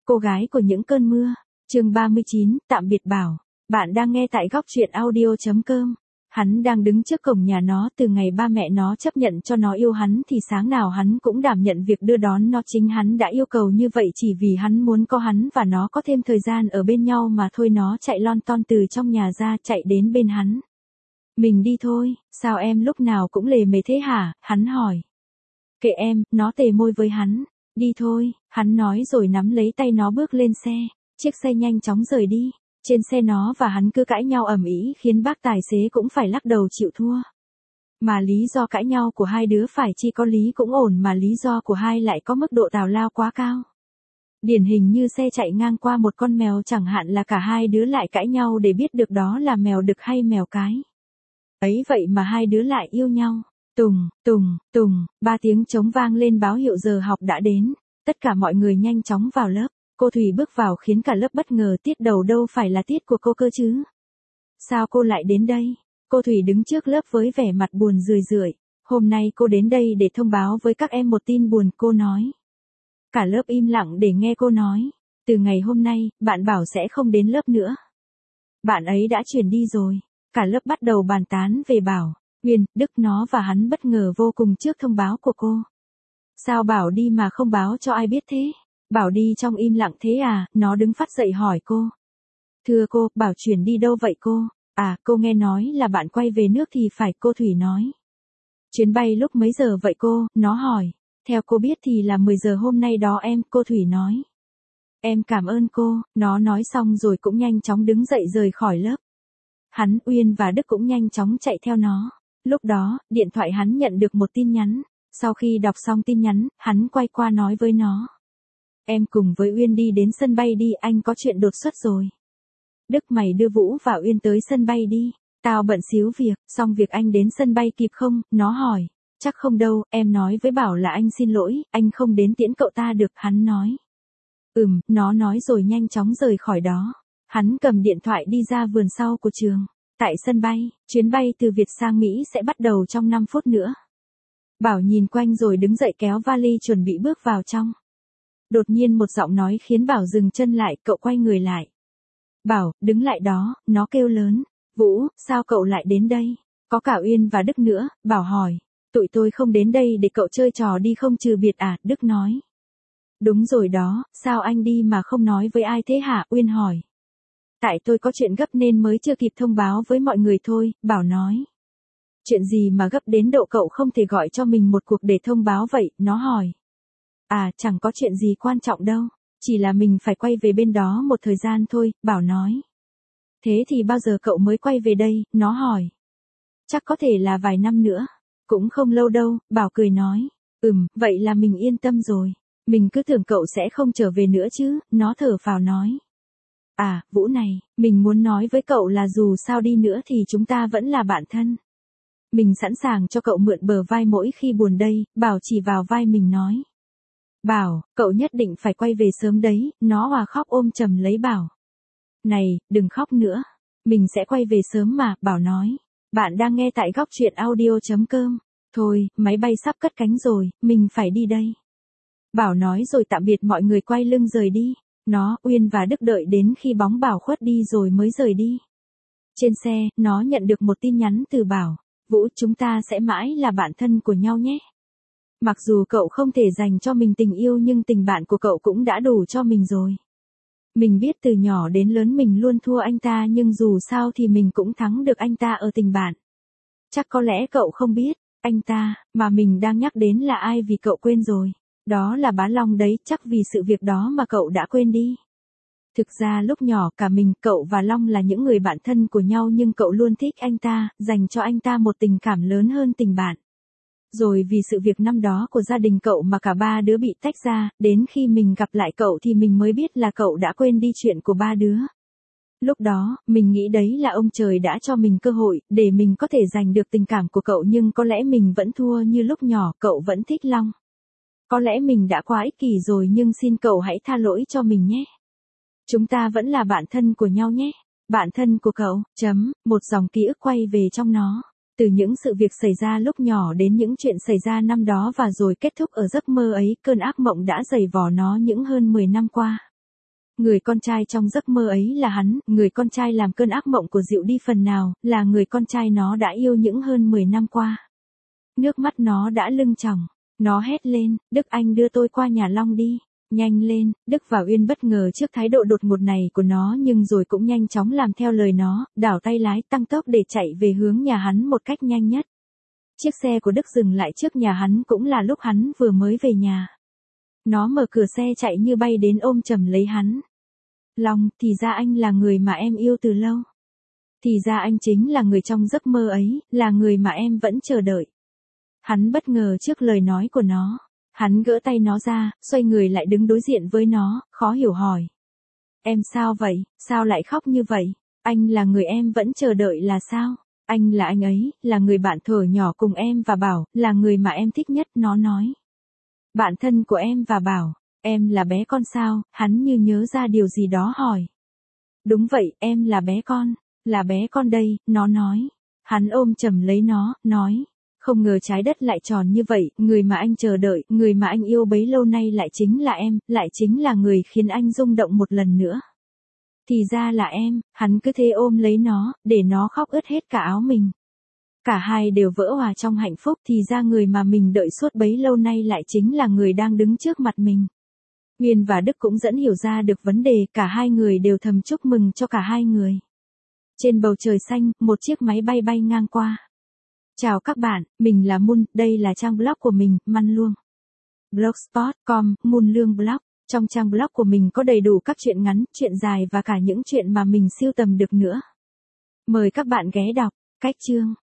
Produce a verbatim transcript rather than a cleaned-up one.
Cô gái của những cơn mưa, chương ba mươi chín, tạm biệt Bảo. Bạn đang nghe tại góc truyện audio chấm com. Hắn đang đứng trước cổng nhà nó từ ngày ba mẹ nó chấp nhận cho nó yêu hắn thì sáng nào hắn cũng đảm nhận việc đưa đón nó, chính hắn đã yêu cầu như vậy chỉ vì hắn muốn có hắn và nó có thêm thời gian ở bên nhau mà thôi. Nó chạy lon ton từ trong nhà ra, chạy đến bên hắn. Mình đi thôi, sao em lúc nào cũng lề mề thế hả, hắn hỏi. Kệ em, nó tề môi với hắn. Đi thôi, hắn nói rồi nắm lấy tay nó bước lên xe. Chiếc xe nhanh chóng rời đi. Trên xe nó và hắn cứ cãi nhau ầm ĩ khiến bác tài xế cũng phải lắc đầu chịu thua. Mà lý do cãi nhau của hai đứa phải chi có lý cũng ổn, mà lý do của hai lại có mức độ tào lao quá cao. Điển hình như xe chạy ngang qua một con mèo chẳng hạn là cả hai đứa lại cãi nhau để biết được đó là mèo đực hay mèo cái. Ấy vậy mà hai đứa lại yêu nhau. Tùng, tùng, tùng, ba tiếng trống vang lên báo hiệu giờ học đã đến. Tất cả mọi người nhanh chóng vào lớp. Cô Thủy bước vào khiến cả lớp bất ngờ, tiết đầu đâu phải là tiết của cô cơ chứ. Sao cô lại đến đây? Cô Thủy đứng trước lớp với vẻ mặt buồn rười rượi. Hôm nay cô đến đây để thông báo với các em một tin buồn, cô nói. Cả lớp im lặng để nghe cô nói. Từ ngày hôm nay, bạn Bảo sẽ không đến lớp nữa. Bạn ấy đã chuyển đi rồi. Cả lớp bắt đầu bàn tán về Bảo. Uyên, Đức nó và hắn bất ngờ vô cùng trước thông báo của cô. Sao Bảo đi mà không báo cho ai biết thế? Bảo đi trong im lặng thế à? Nó đứng phát dậy hỏi cô. Thưa cô, Bảo chuyển đi đâu vậy cô? À, cô nghe nói là bạn quay về nước thì phải, cô Thủy nói. Chuyến bay lúc mấy giờ vậy cô? Nó hỏi. Theo cô biết thì là mười giờ hôm nay đó em, cô Thủy nói. Em cảm ơn cô, nó nói xong rồi cũng nhanh chóng đứng dậy rời khỏi lớp. Hắn, Uyên và Đức cũng nhanh chóng chạy theo nó. Lúc đó, điện thoại hắn nhận được một tin nhắn. Sau khi đọc xong tin nhắn, hắn quay qua nói với nó. Em cùng với Uyên đi đến sân bay đi, anh có chuyện đột xuất rồi. Đức, mày đưa Vũ và Uyên tới sân bay đi. Tao bận xíu việc, xong việc anh đến sân bay kịp không? Nó hỏi. Chắc không đâu, em nói với Bảo là anh xin lỗi, anh không đến tiễn cậu ta được, hắn nói. Ừm, nó nói rồi nhanh chóng rời khỏi đó. Hắn cầm điện thoại đi ra vườn sau của trường. Tại sân bay, chuyến bay từ Việt sang Mỹ sẽ bắt đầu trong năm phút nữa. Bảo nhìn quanh rồi đứng dậy kéo vali chuẩn bị bước vào trong. Đột nhiên một giọng nói khiến Bảo dừng chân lại, cậu quay người lại. Bảo, đứng lại đó, nó kêu lớn. Vũ, sao cậu lại đến đây? Có cả Uyên và Đức nữa, Bảo hỏi. Tụi tôi không đến đây để cậu chơi trò đi không trừ biệt à, Đức nói. Đúng rồi đó, sao anh đi mà không nói với ai thế hả, Uyên hỏi. Tại tôi có chuyện gấp nên mới chưa kịp thông báo với mọi người thôi, Bảo nói. Chuyện gì mà gấp đến độ cậu không thể gọi cho mình một cuộc để thông báo vậy, nó hỏi. À, chẳng có chuyện gì quan trọng đâu, chỉ là mình phải quay về bên đó một thời gian thôi, Bảo nói. Thế thì bao giờ cậu mới quay về đây, nó hỏi. Chắc có thể là vài năm nữa, cũng không lâu đâu, Bảo cười nói. Ừm, vậy là mình yên tâm rồi, mình cứ tưởng cậu sẽ không trở về nữa chứ, nó thở phào nói. À, Vũ này, mình muốn nói với cậu là dù sao đi nữa thì chúng ta vẫn là bạn thân. Mình sẵn sàng cho cậu mượn bờ vai mỗi khi buồn đây, Bảo chỉ vào vai mình nói. Bảo, cậu nhất định phải quay về sớm đấy, nó hòa khóc ôm chầm lấy Bảo. Này, đừng khóc nữa, mình sẽ quay về sớm mà, Bảo nói. Bạn đang nghe tại góc truyện audio chấm com. Thôi, máy bay sắp cất cánh rồi, mình phải đi đây. Bảo nói rồi tạm biệt mọi người quay lưng rời đi. Nó, Uyên và Đức đợi đến khi bóng Bảo khuất đi rồi mới rời đi. Trên xe, nó nhận được một tin nhắn từ Bảo. Vũ, chúng ta sẽ mãi là bạn thân của nhau nhé. Mặc dù cậu không thể dành cho mình tình yêu nhưng tình bạn của cậu cũng đã đủ cho mình rồi. Mình biết từ nhỏ đến lớn mình luôn thua anh ta nhưng dù sao thì mình cũng thắng được anh ta ở tình bạn. Chắc có lẽ cậu không biết, anh ta, mà mình đang nhắc đến là ai vì cậu quên rồi. Đó là Bá Long đấy, chắc vì sự việc đó mà cậu đã quên đi. Thực ra lúc nhỏ cả mình, cậu và Long là những người bạn thân của nhau nhưng cậu luôn thích anh ta, dành cho anh ta một tình cảm lớn hơn tình bạn. Rồi vì sự việc năm đó của gia đình cậu mà cả ba đứa bị tách ra, đến khi mình gặp lại cậu thì mình mới biết là cậu đã quên đi chuyện của ba đứa. Lúc đó, mình nghĩ đấy là ông trời đã cho mình cơ hội, để mình có thể giành được tình cảm của cậu nhưng có lẽ mình vẫn thua như lúc nhỏ, cậu vẫn thích Long. Có lẽ mình đã quá ích kỷ rồi nhưng xin cậu hãy tha lỗi cho mình nhé. Chúng ta vẫn là bạn thân của nhau nhé. Bạn thân của cậu, chấm, một dòng ký ức quay về trong nó. Từ những sự việc xảy ra lúc nhỏ đến những chuyện xảy ra năm đó và rồi kết thúc ở giấc mơ ấy, cơn ác mộng đã dày vò nó những hơn mười năm qua. Người con trai trong giấc mơ ấy là hắn, người con trai làm cơn ác mộng của dịu đi phần nào, là người con trai nó đã yêu những hơn mười năm qua. Nước mắt nó đã lưng tròng, nó hét lên, Đức anh đưa tôi qua nhà Long đi. Nhanh lên, Đức và Uyên bất ngờ trước thái độ đột ngột này của nó nhưng rồi cũng nhanh chóng làm theo lời nó, đảo tay lái tăng tốc để chạy về hướng nhà hắn một cách nhanh nhất. Chiếc xe của Đức dừng lại trước nhà hắn cũng là lúc hắn vừa mới về nhà. Nó mở cửa xe chạy như bay đến ôm chầm lấy hắn. Long, thì ra anh là người mà em yêu từ lâu. Thì ra anh chính là người trong giấc mơ ấy, là người mà em vẫn chờ đợi. Hắn bất ngờ trước lời nói của nó. Hắn gỡ tay nó ra, xoay người lại đứng đối diện với nó, khó hiểu hỏi. Em sao vậy, sao lại khóc như vậy? Anh là người em vẫn chờ đợi là sao? Anh là anh ấy, là người bạn thuở nhỏ cùng em và Bảo, là người mà em thích nhất, nó nói. Bạn thân của em và Bảo, em là bé con sao? Hắn như nhớ ra điều gì đó hỏi. Đúng vậy, em là bé con, là bé con đây, nó nói. Hắn ôm chầm lấy nó, nói. Không ngờ trái đất lại tròn như vậy, người mà anh chờ đợi, người mà anh yêu bấy lâu nay lại chính là em, lại chính là người khiến anh rung động một lần nữa. Thì ra là em, hắn cứ thế ôm lấy nó, để nó khóc ướt hết cả áo mình. Cả hai đều vỡ hòa trong hạnh phúc, thì ra người mà mình đợi suốt bấy lâu nay lại chính là người đang đứng trước mặt mình. Uyên và Đức cũng dẫn hiểu ra được vấn đề, cả hai người đều thầm chúc mừng cho cả hai người. Trên bầu trời xanh, một chiếc máy bay bay ngang qua. Chào các bạn, mình là Moon, đây là trang blog của mình, Man Luông. blogspot chấm com, Moon Lương Blog. Trong trang blog của mình có đầy đủ các chuyện ngắn, chuyện dài và cả những chuyện mà mình sưu tầm được nữa. Mời các bạn ghé đọc. Cách chương.